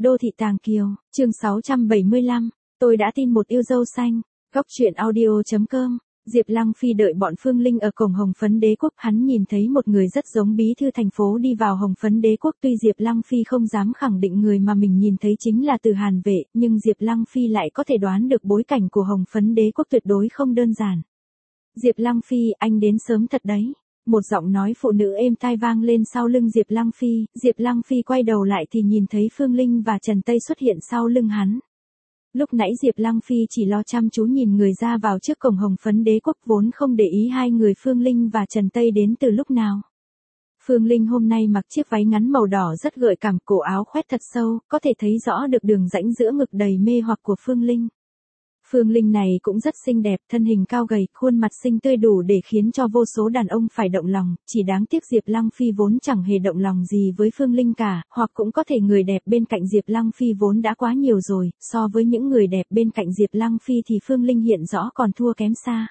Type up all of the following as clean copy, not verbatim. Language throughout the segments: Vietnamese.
Đô thị Tàng Kiều, chương 675, tôi đã tin một yêu dâu xanh. Góc truyện audio.com. Diệp Lăng Phi đợi bọn Phương Linh ở cổng Hồng Phấn Đế Quốc, hắn nhìn thấy một người rất giống bí thư thành phố đi vào Hồng Phấn Đế Quốc, tuy Diệp Lăng Phi không dám khẳng định người mà mình nhìn thấy chính là Từ Hàn Vệ, nhưng Diệp Lăng Phi lại có thể đoán được bối cảnh của Hồng Phấn Đế Quốc tuyệt đối không đơn giản. Diệp Lăng Phi, anh đến sớm thật đấy. Một giọng nói phụ nữ êm tai vang lên sau lưng Diệp Lăng Phi. Diệp Lăng Phi quay đầu lại thì nhìn thấy Phương Linh và Trần Tây xuất hiện sau lưng hắn. Lúc nãy Diệp Lăng Phi chỉ lo chăm chú nhìn người ra vào trước cổng Hồng Phấn Đế Quốc, vốn không để ý hai người Phương Linh và Trần Tây đến từ lúc nào. Phương Linh hôm nay mặc chiếc váy ngắn màu đỏ rất gợi cảm, cổ áo khoét thật sâu, có thể thấy rõ được đường rãnh giữa ngực đầy mê hoặc của Phương Linh. Phương Linh này cũng rất xinh đẹp, thân hình cao gầy, khuôn mặt xinh tươi đủ để khiến cho vô số đàn ông phải động lòng, chỉ đáng tiếc Diệp Lăng Phi vốn chẳng hề động lòng gì với Phương Linh cả, hoặc cũng có thể người đẹp bên cạnh Diệp Lăng Phi vốn đã quá nhiều rồi, so với những người đẹp bên cạnh Diệp Lăng Phi thì Phương Linh hiện rõ còn thua kém xa.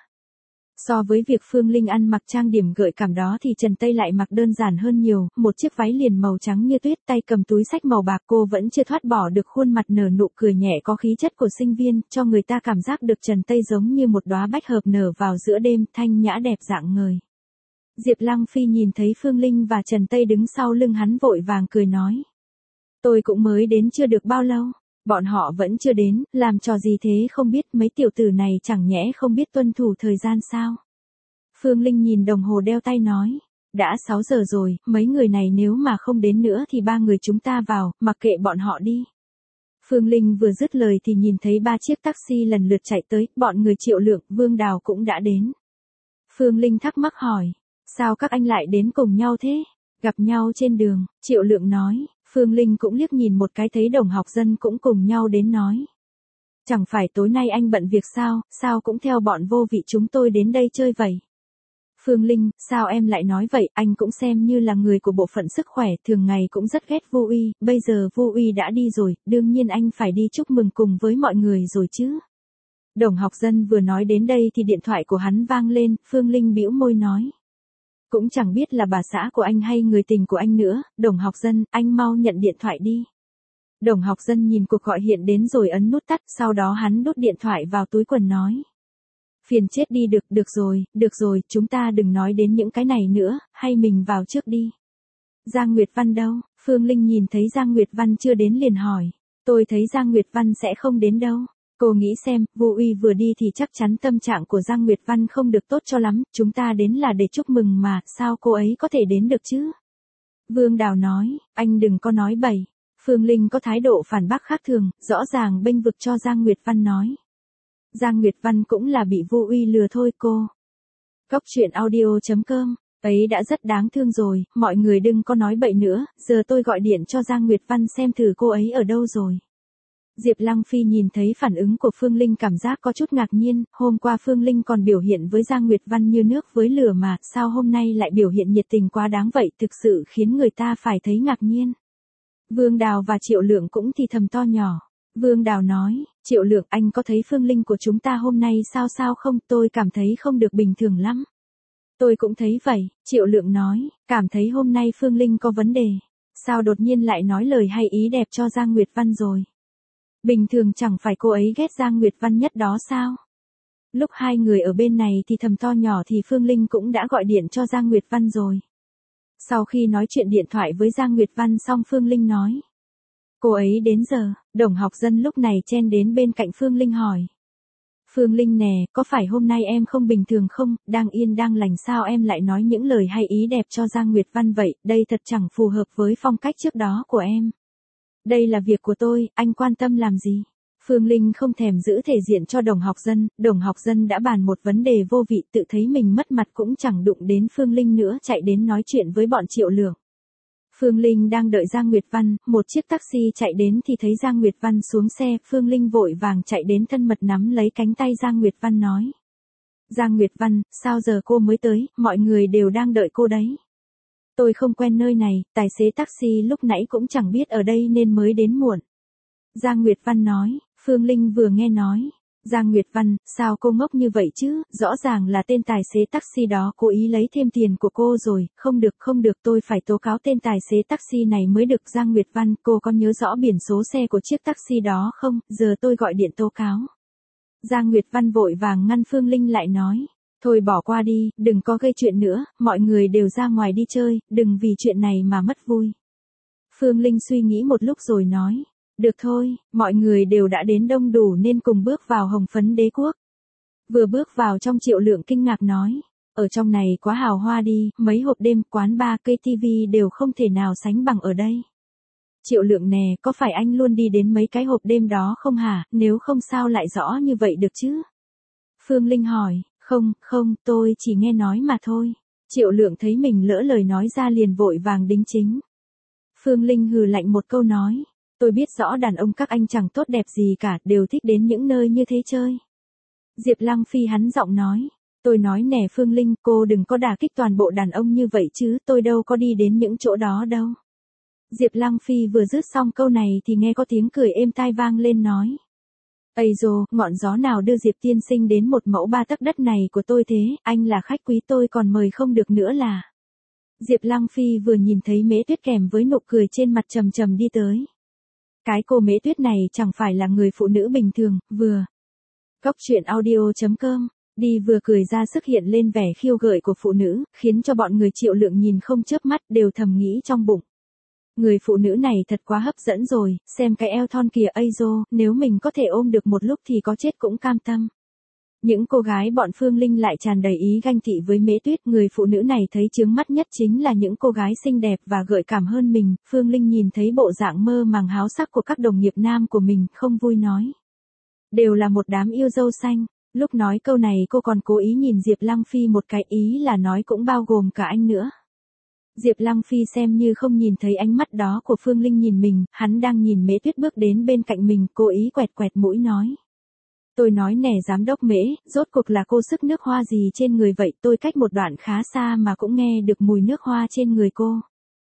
So với việc Phương Linh ăn mặc trang điểm gợi cảm đó thì Trần Tây lại mặc đơn giản hơn nhiều, một chiếc váy liền màu trắng như tuyết, tay cầm túi xách màu bạc, cô vẫn chưa thoát bỏ được khuôn mặt nở nụ cười nhẹ có khí chất của sinh viên, cho người ta cảm giác được Trần Tây giống như một đóa bách hợp nở vào giữa đêm, thanh nhã đẹp dạng người. Diệp Lăng Phi nhìn thấy Phương Linh và Trần Tây đứng sau lưng hắn vội vàng cười nói. Tôi cũng mới đến chưa được bao lâu. Bọn họ vẫn chưa đến, làm trò gì thế không biết, mấy tiểu tử này chẳng nhẽ không biết tuân thủ thời gian sao? Phương Linh nhìn đồng hồ đeo tay nói, đã 6 giờ rồi, mấy người này nếu mà không đến nữa thì ba người chúng ta vào, mặc kệ bọn họ đi. Phương Linh vừa dứt lời thì nhìn thấy 3 chiếc taxi lần lượt chạy tới, bọn người Triệu Lượng, Vương Đào cũng đã đến. Phương Linh thắc mắc hỏi, sao các anh lại đến cùng nhau thế? Gặp nhau trên đường, Triệu Lượng nói. Phương Linh cũng liếc nhìn một cái thấy Đồng Học Dân cũng cùng nhau đến nói. Chẳng phải tối nay anh bận việc sao cũng theo bọn vô vị chúng tôi đến đây chơi vậy. Phương Linh, sao em lại nói vậy, anh cũng xem như là người của bộ phận sức khỏe, thường ngày cũng rất ghét Vô Uy, bây giờ Vô Uy đã đi rồi, đương nhiên anh phải đi chúc mừng cùng với mọi người rồi chứ. Đồng Học Dân vừa nói đến đây thì điện thoại của hắn vang lên, Phương Linh bĩu môi nói. Cũng chẳng biết là bà xã của anh hay người tình của anh nữa, Đồng Học Dân, anh mau nhận điện thoại đi. Đồng Học Dân nhìn cuộc gọi hiện đến rồi ấn nút tắt, sau đó hắn đút điện thoại vào túi quần nói. Phiền chết đi, được rồi, chúng ta đừng nói đến những cái này nữa, hay mình vào trước đi. Giang Nguyệt Văn đâu? Phương Linh nhìn thấy Giang Nguyệt Văn chưa đến liền hỏi. Tôi thấy Giang Nguyệt Văn sẽ không đến đâu. Cô nghĩ xem, Vô Uy vừa đi thì chắc chắn tâm trạng của Giang Nguyệt Văn không được tốt cho lắm, chúng ta đến là để chúc mừng mà, sao cô ấy có thể đến được chứ? Vương Đào nói, anh đừng có nói bậy. Phương Linh có thái độ phản bác khác thường, rõ ràng bênh vực cho Giang Nguyệt Văn nói. Giang Nguyệt Văn cũng là bị Vô Uy lừa thôi cô. Góc truyện audio.com, ấy đã rất đáng thương rồi, mọi người đừng có nói bậy nữa, giờ tôi gọi điện cho Giang Nguyệt Văn xem thử cô ấy ở đâu rồi. Diệp Lăng Phi nhìn thấy phản ứng của Phương Linh cảm giác có chút ngạc nhiên, hôm qua Phương Linh còn biểu hiện với Giang Nguyệt Văn như nước với lửa mà, sao hôm nay lại biểu hiện nhiệt tình quá đáng vậy, thực sự khiến người ta phải thấy ngạc nhiên. Vương Đào và Triệu Lượng cũng thì thầm to nhỏ. Vương Đào nói, Triệu Lượng, anh có thấy Phương Linh của chúng ta hôm nay sao không, tôi cảm thấy không được bình thường lắm. Tôi cũng thấy vậy, Triệu Lượng nói, cảm thấy hôm nay Phương Linh có vấn đề. Sao đột nhiên lại nói lời hay ý đẹp cho Giang Nguyệt Văn rồi? Bình thường chẳng phải cô ấy ghét Giang Nguyệt Văn nhất đó sao? Lúc hai người ở bên này thì thầm to nhỏ thì Phương Linh cũng đã gọi điện cho Giang Nguyệt Văn rồi. Sau khi nói chuyện điện thoại với Giang Nguyệt Văn xong Phương Linh nói. Cô ấy đến giờ, Đồng Học Dân lúc này chen đến bên cạnh Phương Linh hỏi. Phương Linh nè, có phải hôm nay em không bình thường không, đang yên đang lành sao em lại nói những lời hay ý đẹp cho Giang Nguyệt Văn vậy, đây thật chẳng phù hợp với phong cách trước đó của em. Đây là việc của tôi, anh quan tâm làm gì? Phương Linh không thèm giữ thể diện cho Đồng Học Dân đã bàn một vấn đề vô vị, tự thấy mình mất mặt cũng chẳng đụng đến Phương Linh nữa, chạy đến nói chuyện với bọn Triệu Lượng. Phương Linh đang đợi Giang Nguyệt Văn, một chiếc taxi chạy đến thì thấy Giang Nguyệt Văn xuống xe, Phương Linh vội vàng chạy đến thân mật nắm lấy cánh tay Giang Nguyệt Văn nói. Giang Nguyệt Văn, sao giờ cô mới tới, mọi người đều đang đợi cô đấy. Tôi không quen nơi này, tài xế taxi lúc nãy cũng chẳng biết ở đây nên mới đến muộn. Giang Nguyệt Văn nói, Phương Linh vừa nghe nói. Giang Nguyệt Văn, sao cô ngốc như vậy chứ, rõ ràng là tên tài xế taxi đó cố ý lấy thêm tiền của cô rồi, không được tôi phải tố cáo tên tài xế taxi này mới được. Giang Nguyệt Văn, cô có nhớ rõ biển số xe của chiếc taxi đó không, giờ tôi gọi điện tố cáo. Giang Nguyệt Văn vội vàng ngăn Phương Linh lại nói, thôi bỏ qua đi, đừng có gây chuyện nữa, mọi người đều ra ngoài đi chơi, đừng vì chuyện này mà mất vui. Phương Linh suy nghĩ một lúc rồi nói, được thôi, mọi người đều đã đến đông đủ nên cùng bước vào Hồng Phấn Đế Quốc. Vừa bước vào trong Triệu Lượng kinh ngạc nói, ở trong này quá hào hoa đi, mấy hộp đêm, quán bar, cây tivi đều không thể nào sánh bằng ở đây. Triệu Lượng nè, có phải anh luôn đi đến mấy cái hộp đêm đó không hả, nếu không sao lại rõ như vậy được chứ? Phương Linh hỏi, không, tôi chỉ nghe nói mà thôi. Triệu Lượng thấy mình lỡ lời nói ra liền vội vàng đính chính. Phương Linh hừ lạnh một câu nói, tôi biết rõ đàn ông các anh chẳng tốt đẹp gì cả, đều thích đến những nơi như thế chơi. Diệp Lăng Phi hắn giọng nói, tôi nói nè Phương Linh, cô đừng có đả kích toàn bộ đàn ông như vậy chứ, tôi đâu có đi đến những chỗ đó đâu. Diệp Lăng Phi vừa dứt xong câu này thì nghe có tiếng cười êm tai vang lên nói. Ây dồ, ngọn gió nào đưa Diệp tiên sinh đến một mẫu 3 tấc đất này của tôi thế, anh là khách quý tôi còn mời không được nữa là. Diệp Lăng Phi vừa nhìn thấy Mễ Tuyết kèm với nụ cười trên mặt trầm trầm đi tới. Cái cô Mễ Tuyết này chẳng phải là người phụ nữ bình thường, vừa. Góc truyện audio.com, đi vừa cười ra sức hiện lên vẻ khiêu gợi của phụ nữ, khiến cho bọn người Triệu Lượng nhìn không chớp mắt đều thầm nghĩ trong bụng. Người phụ nữ này thật quá hấp dẫn rồi, xem cái eo thon kìa ây dô, nếu mình có thể ôm được một lúc thì có chết cũng cam tâm. Những cô gái bọn Phương Linh lại tràn đầy ý ganh tị với Mễ Tuyết, người phụ nữ này thấy chướng mắt nhất chính là những cô gái xinh đẹp và gợi cảm hơn mình. Phương Linh nhìn thấy bộ dạng mơ màng háo sắc của các đồng nghiệp nam của mình, không vui nói. Đều là một đám yêu dâu xanh. Lúc nói câu này cô còn cố ý nhìn Diệp Lăng Phi một cái, ý là nói cũng bao gồm cả anh nữa. Diệp Lăng Phi xem như không nhìn thấy ánh mắt đó của Phương Linh nhìn mình, hắn đang nhìn Mễ Tuyết bước đến bên cạnh mình, cố ý quẹt quẹt mũi nói. Tôi nói nè giám đốc Mễ, rốt cuộc là cô sức nước hoa gì trên người vậy, tôi cách một đoạn khá xa mà cũng nghe được mùi nước hoa trên người cô.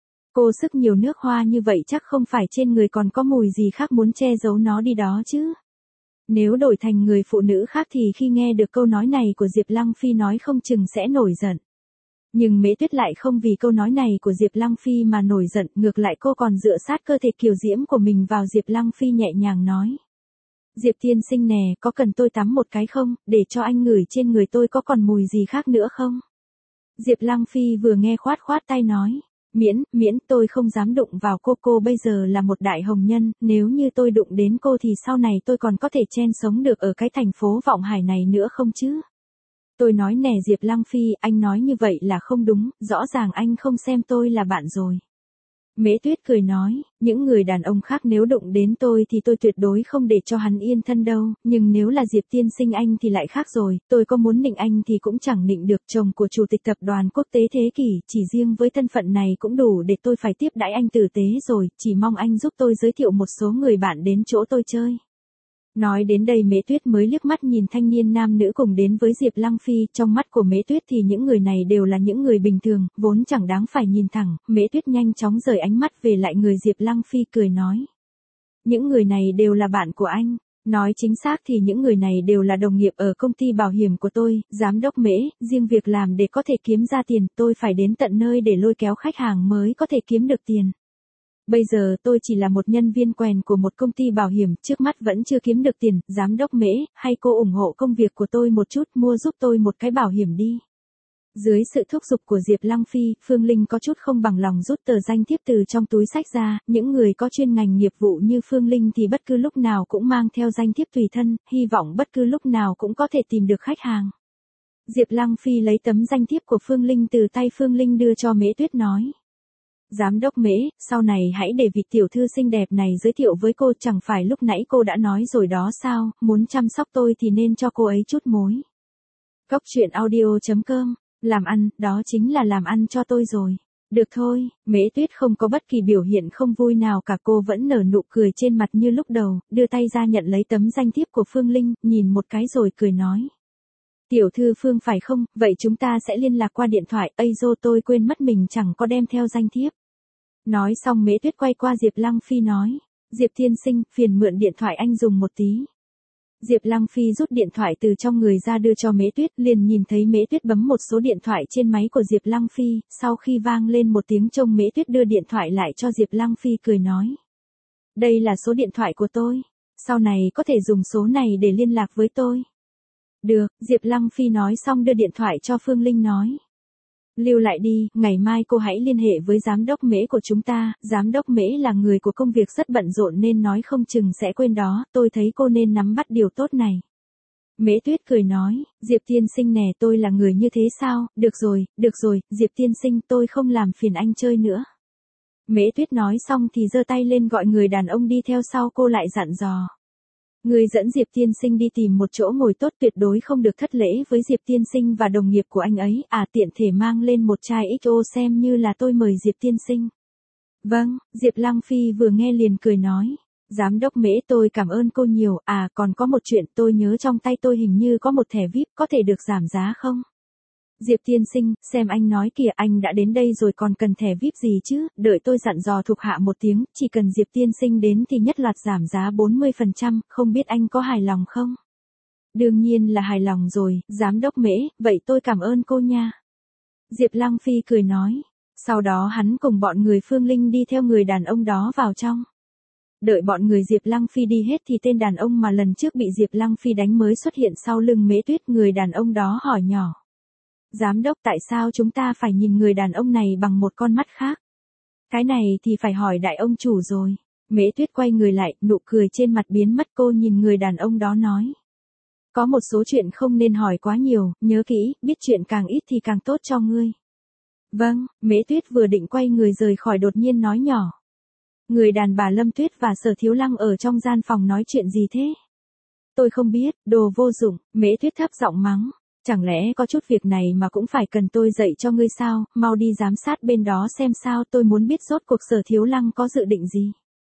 Cô sức nhiều nước hoa như vậy chắc không phải trên người còn có mùi gì khác muốn che giấu nó đi đó chứ. Nếu đổi thành người phụ nữ khác thì khi nghe được câu nói này của Diệp Lăng Phi nói không chừng sẽ nổi giận. Nhưng Mễ Tuyết lại không vì câu nói này của Diệp Lăng Phi mà nổi giận, ngược lại cô còn dựa sát cơ thể kiều diễm của mình vào Diệp Lăng Phi nhẹ nhàng nói. Diệp tiên sinh nè, có cần tôi tắm một cái không, để cho anh ngửi trên người tôi có còn mùi gì khác nữa không? Diệp Lăng Phi vừa nghe khoát tay nói. Miễn tôi không dám đụng vào cô bây giờ là một đại hồng nhân, nếu như tôi đụng đến cô thì sau này tôi còn có thể chen sống được ở cái thành phố Vọng Hải này nữa không chứ? Tôi nói nè Diệp Lăng Phi, anh nói như vậy là không đúng, rõ ràng anh không xem tôi là bạn rồi. Mễ Tuyết cười nói, những người đàn ông khác nếu đụng đến tôi thì tôi tuyệt đối không để cho hắn yên thân đâu, nhưng nếu là Diệp tiên sinh anh thì lại khác rồi, tôi có muốn nịnh anh thì cũng chẳng nịnh được, chồng của chủ tịch tập đoàn quốc tế thế kỷ, chỉ riêng với thân phận này cũng đủ để tôi phải tiếp đãi anh tử tế rồi, chỉ mong anh giúp tôi giới thiệu một số người bạn đến chỗ tôi chơi. Nói đến đây Mễ Tuyết mới liếc mắt nhìn thanh niên nam nữ cùng đến với Diệp Lăng Phi, trong mắt của Mễ Tuyết thì những người này đều là những người bình thường, vốn chẳng đáng phải nhìn thẳng, Mễ Tuyết nhanh chóng rời ánh mắt về lại người Diệp Lăng Phi cười nói. Những người này đều là bạn của anh, nói chính xác thì những người này đều là đồng nghiệp ở công ty bảo hiểm của tôi, giám đốc Mễ, riêng việc làm để có thể kiếm ra tiền, tôi phải đến tận nơi để lôi kéo khách hàng mới có thể kiếm được tiền. Bây giờ tôi chỉ là một nhân viên quèn của một công ty bảo hiểm, trước mắt vẫn chưa kiếm được tiền, giám đốc Mễ, hay cô ủng hộ công việc của tôi một chút, mua giúp tôi một cái bảo hiểm đi. Dưới sự thúc giục của Diệp Lăng Phi, Phương Linh có chút không bằng lòng rút tờ danh thiếp từ trong túi xách ra, những người có chuyên ngành nghiệp vụ như Phương Linh thì bất cứ lúc nào cũng mang theo danh thiếp tùy thân, hy vọng bất cứ lúc nào cũng có thể tìm được khách hàng. Diệp Lăng Phi lấy tấm danh thiếp của Phương Linh từ tay Phương Linh đưa cho Mễ Tuyết nói. Giám đốc Mễ, sau này hãy để vị tiểu thư xinh đẹp này giới thiệu với cô, chẳng phải lúc nãy cô đã nói rồi đó sao, muốn chăm sóc tôi thì nên cho cô ấy chút mối. Góc truyện audio.com, làm ăn, đó chính là làm ăn cho tôi rồi. Được thôi, Mễ Tuyết không có bất kỳ biểu hiện không vui nào cả, cô vẫn nở nụ cười trên mặt như lúc đầu, đưa tay ra nhận lấy tấm danh thiếp của Phương Linh, nhìn một cái rồi cười nói. Tiểu thư Phương phải không, vậy chúng ta sẽ liên lạc qua điện thoại, ây dô tôi quên mất mình chẳng có đem theo danh thiếp. Nói xong Mễ Tuyết quay qua Diệp Lăng Phi nói, Diệp tiên sinh, phiền mượn điện thoại anh dùng một tí. Diệp Lăng Phi rút điện thoại từ trong người ra đưa cho Mễ Tuyết, liền nhìn thấy Mễ Tuyết bấm một số điện thoại trên máy của Diệp Lăng Phi, sau khi vang lên một tiếng chuông Mễ Tuyết đưa điện thoại lại cho Diệp Lăng Phi cười nói. Đây là số điện thoại của tôi, sau này có thể dùng số này để liên lạc với tôi. Được, Diệp Lăng Phi nói xong đưa điện thoại cho Phương Linh nói. Lưu lại đi, ngày mai cô hãy liên hệ với giám đốc Mễ của chúng ta, giám đốc Mễ là người của công việc rất bận rộn nên nói không chừng sẽ quên đó, tôi thấy cô nên nắm bắt điều tốt này. Mễ Tuyết cười nói, Diệp tiên sinh nè, tôi là người như thế sao, được rồi, Diệp tiên sinh, tôi không làm phiền anh chơi nữa. Mễ Tuyết nói xong thì giơ tay lên gọi người đàn ông đi theo sau cô lại dặn dò. Người dẫn Diệp tiên sinh đi tìm một chỗ ngồi tốt, tuyệt đối không được thất lễ với Diệp tiên sinh và đồng nghiệp của anh ấy, tiện thể mang lên một chai XO xem như là tôi mời Diệp tiên sinh. Vâng, Diệp Lăng Phi vừa nghe liền cười nói. Giám đốc Mễ, tôi cảm ơn cô nhiều, còn có một chuyện, tôi nhớ trong tay tôi hình như có một thẻ VIP, có thể được giảm giá không? Diệp tiên sinh, xem anh nói kìa, anh đã đến đây rồi còn cần thẻ VIP gì chứ, đợi tôi dặn dò thuộc hạ một tiếng, chỉ cần Diệp tiên sinh đến thì nhất loạt giảm giá 40%, không biết anh có hài lòng không? Đương nhiên là hài lòng rồi, giám đốc Mễ, vậy tôi cảm ơn cô nha. Diệp Lăng Phi cười nói, sau đó hắn cùng bọn người Phương Linh đi theo người đàn ông đó vào trong. Đợi bọn người Diệp Lăng Phi đi hết thì tên đàn ông mà lần trước bị Diệp Lăng Phi đánh mới xuất hiện sau lưng Mễ Tuyết, người đàn ông đó hỏi nhỏ. Giám đốc, tại sao chúng ta phải nhìn người đàn ông này bằng một con mắt khác? Cái này thì phải hỏi đại ông chủ rồi. Mễ Tuyết quay người lại, nụ cười trên mặt biến mất, cô nhìn người đàn ông đó nói. Có một số chuyện không nên hỏi quá nhiều, nhớ kỹ, biết chuyện càng ít thì càng tốt cho ngươi. Vâng, Mễ Tuyết vừa định quay người rời khỏi đột nhiên nói nhỏ. Người đàn bà Lâm Tuyết và Sở Thiếu Lăng ở trong gian phòng nói chuyện gì thế? Tôi không biết, đồ vô dụng, Mễ Tuyết thấp giọng mắng. Chẳng lẽ có chút việc này mà cũng phải cần tôi dạy cho ngươi sao, mau đi giám sát bên đó xem sao, tôi muốn biết rốt cuộc Sở Thiếu Lăng có dự định gì.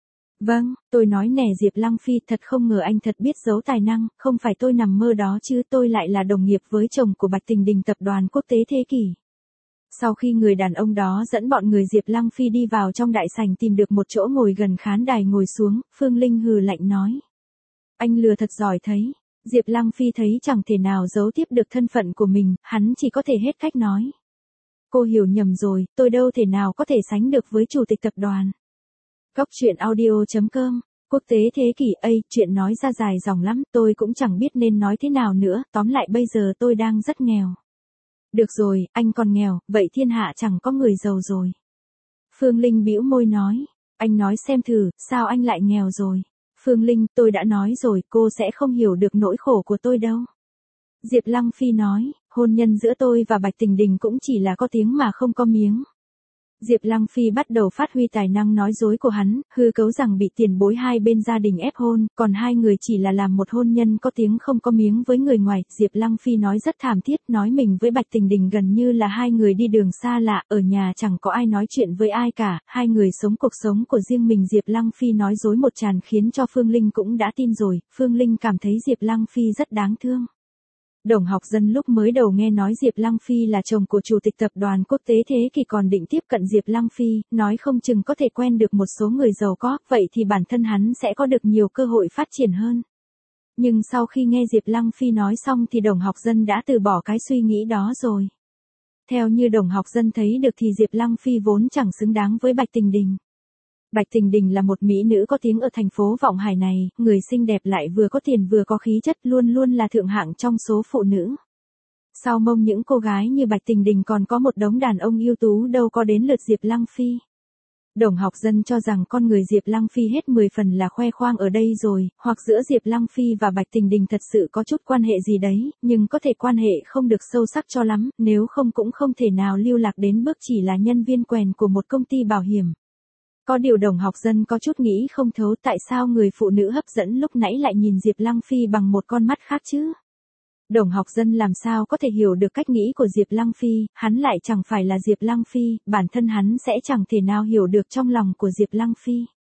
Vâng, tôi nói nè Diệp Lăng Phi, thật không ngờ anh thật biết giấu tài năng, không phải tôi nằm mơ đó chứ, tôi lại là đồng nghiệp với chồng của Bạch Tình Đình tập đoàn quốc tế thế kỷ. Sau khi người đàn ông đó dẫn bọn người Diệp Lăng Phi đi vào trong đại sảnh tìm được một chỗ ngồi gần khán đài ngồi xuống, Phương Linh hừ lạnh nói. Anh lừa thật giỏi thấy. Diệp Lăng Phi thấy chẳng thể nào giấu tiếp được thân phận của mình, hắn chỉ có thể hết cách nói. Cô hiểu nhầm rồi, tôi đâu thể nào có thể sánh được với chủ tịch tập đoàn. Góc truyện audio.com, quốc tế thế kỷ, chuyện nói ra dài dòng lắm, tôi cũng chẳng biết nên nói thế nào nữa, tóm lại bây giờ tôi đang rất nghèo. Được rồi, anh còn nghèo, vậy thiên hạ chẳng có người giàu rồi. Phương Linh bĩu môi nói, anh nói xem thử, sao anh lại nghèo rồi? Phương Linh, tôi đã nói rồi, cô sẽ không hiểu được nỗi khổ của tôi đâu. Diệp Lăng Phi nói, hôn nhân giữa tôi và Bạch Tình Đình cũng chỉ là có tiếng mà không có miếng. Diệp Lăng Phi bắt đầu phát huy tài năng nói dối của hắn, hư cấu rằng bị tiền bối hai bên gia đình ép hôn, còn hai người chỉ là làm một hôn nhân có tiếng không có miếng với người ngoài. Diệp Lăng Phi nói rất thảm thiết, nói mình với Bạch Tình Đình gần như là hai người đi đường xa lạ, ở nhà chẳng có ai nói chuyện với ai cả, hai người sống cuộc sống của riêng mình. Diệp Lăng Phi nói dối một tràn khiến cho Phương Linh cũng đã tin rồi, Phương Linh cảm thấy Diệp Lăng Phi rất đáng thương. Đồng Học Dân lúc mới đầu nghe nói Diệp Lăng Phi là chồng của chủ tịch tập đoàn quốc tế thế kỷ còn định tiếp cận Diệp Lăng Phi, nói không chừng có thể quen được một số người giàu có, vậy thì bản thân hắn sẽ có được nhiều cơ hội phát triển hơn. Nhưng sau khi nghe Diệp Lăng Phi nói xong thì Đồng Học Dân đã từ bỏ cái suy nghĩ đó rồi. Theo như Đồng Học Dân thấy được thì Diệp Lăng Phi vốn chẳng xứng đáng với Bạch Tình Đình. Bạch Tình Đình là một mỹ nữ có tiếng ở thành phố Vọng Hải này, người xinh đẹp lại vừa có tiền vừa có khí chất, luôn luôn là thượng hạng trong số phụ nữ. Sau mông những cô gái như Bạch Tình Đình còn có một đống đàn ông ưu tú đâu có đến lượt Diệp Lăng Phi. Đồng Học Dân cho rằng con người Diệp Lăng Phi hết 10 phần là khoe khoang ở đây rồi, hoặc giữa Diệp Lăng Phi và Bạch Tình Đình thật sự có chút quan hệ gì đấy, nhưng có thể quan hệ không được sâu sắc cho lắm, nếu không cũng không thể nào lưu lạc đến bước chỉ là nhân viên quèn của một công ty bảo hiểm. Có điều Đồng Học Dân có chút nghĩ không thấu tại sao người phụ nữ hấp dẫn lúc nãy lại nhìn Diệp Lăng Phi bằng một con mắt khác chứ. Đồng Học Dân làm sao có thể hiểu được cách nghĩ của Diệp Lăng Phi, hắn lại chẳng phải là Diệp Lăng Phi, bản thân hắn sẽ chẳng thể nào hiểu được trong lòng của Diệp Lăng Phi.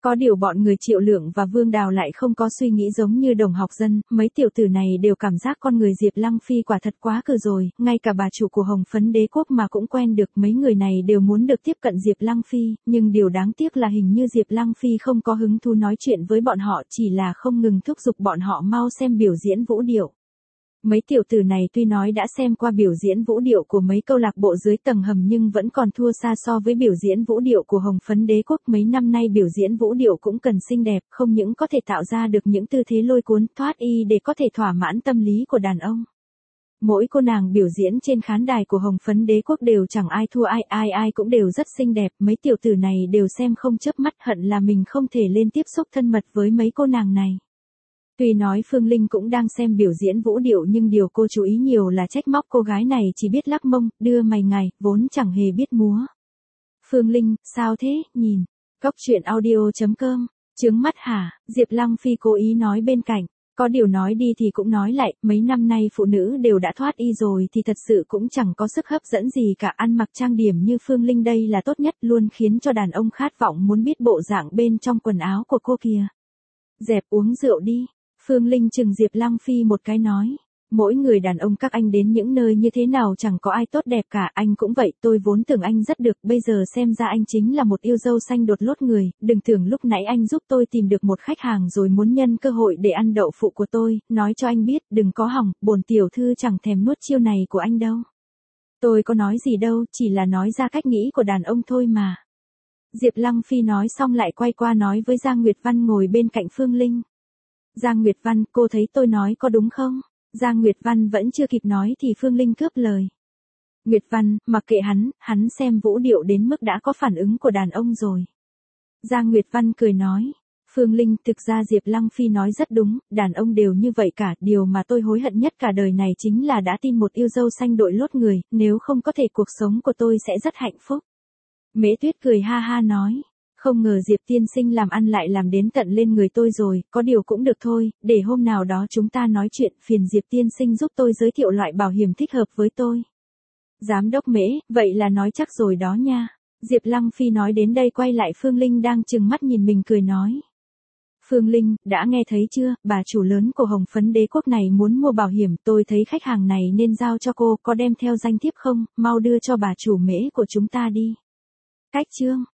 Có điều bọn người Triệu Lượng và Vương Đào lại không có suy nghĩ giống như đồng học dân, mấy tiểu tử này đều cảm giác con người Diệp Lăng Phi quả thật quá cừ rồi, ngay cả bà chủ của Hồng Phấn Đế Quốc mà cũng quen được, mấy người này đều muốn được tiếp cận Diệp Lăng Phi, nhưng điều đáng tiếc là hình như Diệp Lăng Phi không có hứng thú nói chuyện với bọn họ, chỉ là không ngừng thúc giục bọn họ mau xem biểu diễn vũ điệu. Mấy tiểu tử này tuy nói đã xem qua biểu diễn vũ điệu của mấy câu lạc bộ dưới tầng hầm nhưng vẫn còn thua xa so với biểu diễn vũ điệu của Hồng Phấn Đế Quốc. Mấy năm nay biểu diễn vũ điệu cũng cần xinh đẹp, không những có thể tạo ra được những tư thế lôi cuốn thoát y để có thể thỏa mãn tâm lý của đàn ông. Mỗi cô nàng biểu diễn trên khán đài của Hồng Phấn Đế Quốc đều chẳng ai thua ai, ai cũng đều rất xinh đẹp, mấy tiểu tử này đều xem không chớp mắt, hận là mình không thể lên tiếp xúc thân mật với mấy cô nàng này. Tuy nói Phương Linh cũng đang xem biểu diễn vũ điệu nhưng điều cô chú ý nhiều là trách móc cô gái này chỉ biết lắc mông, đưa mày ngài, vốn chẳng hề biết múa. Phương Linh, sao thế, nhìn. Góc truyện audio.com, chướng mắt hả, Diệp Lăng Phi cố ý nói bên cạnh. Có điều nói đi thì cũng nói lại, mấy năm nay phụ nữ đều đã thoát y rồi thì thật sự cũng chẳng có sức hấp dẫn gì cả, ăn mặc trang điểm như Phương Linh đây là tốt nhất, luôn khiến cho đàn ông khát vọng muốn biết bộ dạng bên trong quần áo của cô kìa. Dẹp uống rượu đi. Phương Linh chừng Diệp Lăng Phi một cái nói, mỗi người đàn ông các anh đến những nơi như thế nào chẳng có ai tốt đẹp cả, anh cũng vậy, tôi vốn tưởng anh rất được, bây giờ xem ra anh chính là một yêu dâu xanh đột lốt người, đừng tưởng lúc nãy anh giúp tôi tìm được một khách hàng rồi muốn nhân cơ hội để ăn đậu phụ của tôi, nói cho anh biết, đừng có hỏng, bổn tiểu thư chẳng thèm nuốt chiêu này của anh đâu. Tôi có nói gì đâu, chỉ là nói ra cách nghĩ của đàn ông thôi mà. Diệp Lăng Phi nói xong lại quay qua nói với Giang Nguyệt Văn ngồi bên cạnh Phương Linh. Giang Nguyệt Văn, cô thấy tôi nói có đúng không? Giang Nguyệt Văn vẫn chưa kịp nói thì Phương Linh cướp lời. Nguyệt Văn, mặc kệ hắn xem vũ điệu đến mức đã có phản ứng của đàn ông rồi. Giang Nguyệt Văn cười nói. Phương Linh, thực ra Diệp Lăng Phi nói rất đúng, đàn ông đều như vậy cả, điều mà tôi hối hận nhất cả đời này chính là đã tin một yêu dâu xanh đội lốt người, nếu không có thể cuộc sống của tôi sẽ rất hạnh phúc. Mễ Tuyết cười ha ha nói. Không ngờ Diệp tiên sinh làm ăn lại làm đến tận lên người tôi rồi, có điều cũng được thôi, để hôm nào đó chúng ta nói chuyện, phiền Diệp tiên sinh giúp tôi giới thiệu loại bảo hiểm thích hợp với tôi. Giám đốc Mễ, vậy là nói chắc rồi đó nha. Diệp Lăng Phi nói đến đây quay lại Phương Linh đang trừng mắt nhìn mình cười nói. Phương Linh, đã nghe thấy chưa, bà chủ lớn của Hồng Phấn Đế Quốc này muốn mua bảo hiểm, tôi thấy khách hàng này nên giao cho cô, có đem theo danh thiếp không, mau đưa cho bà chủ Mễ của chúng ta đi. Cách chương.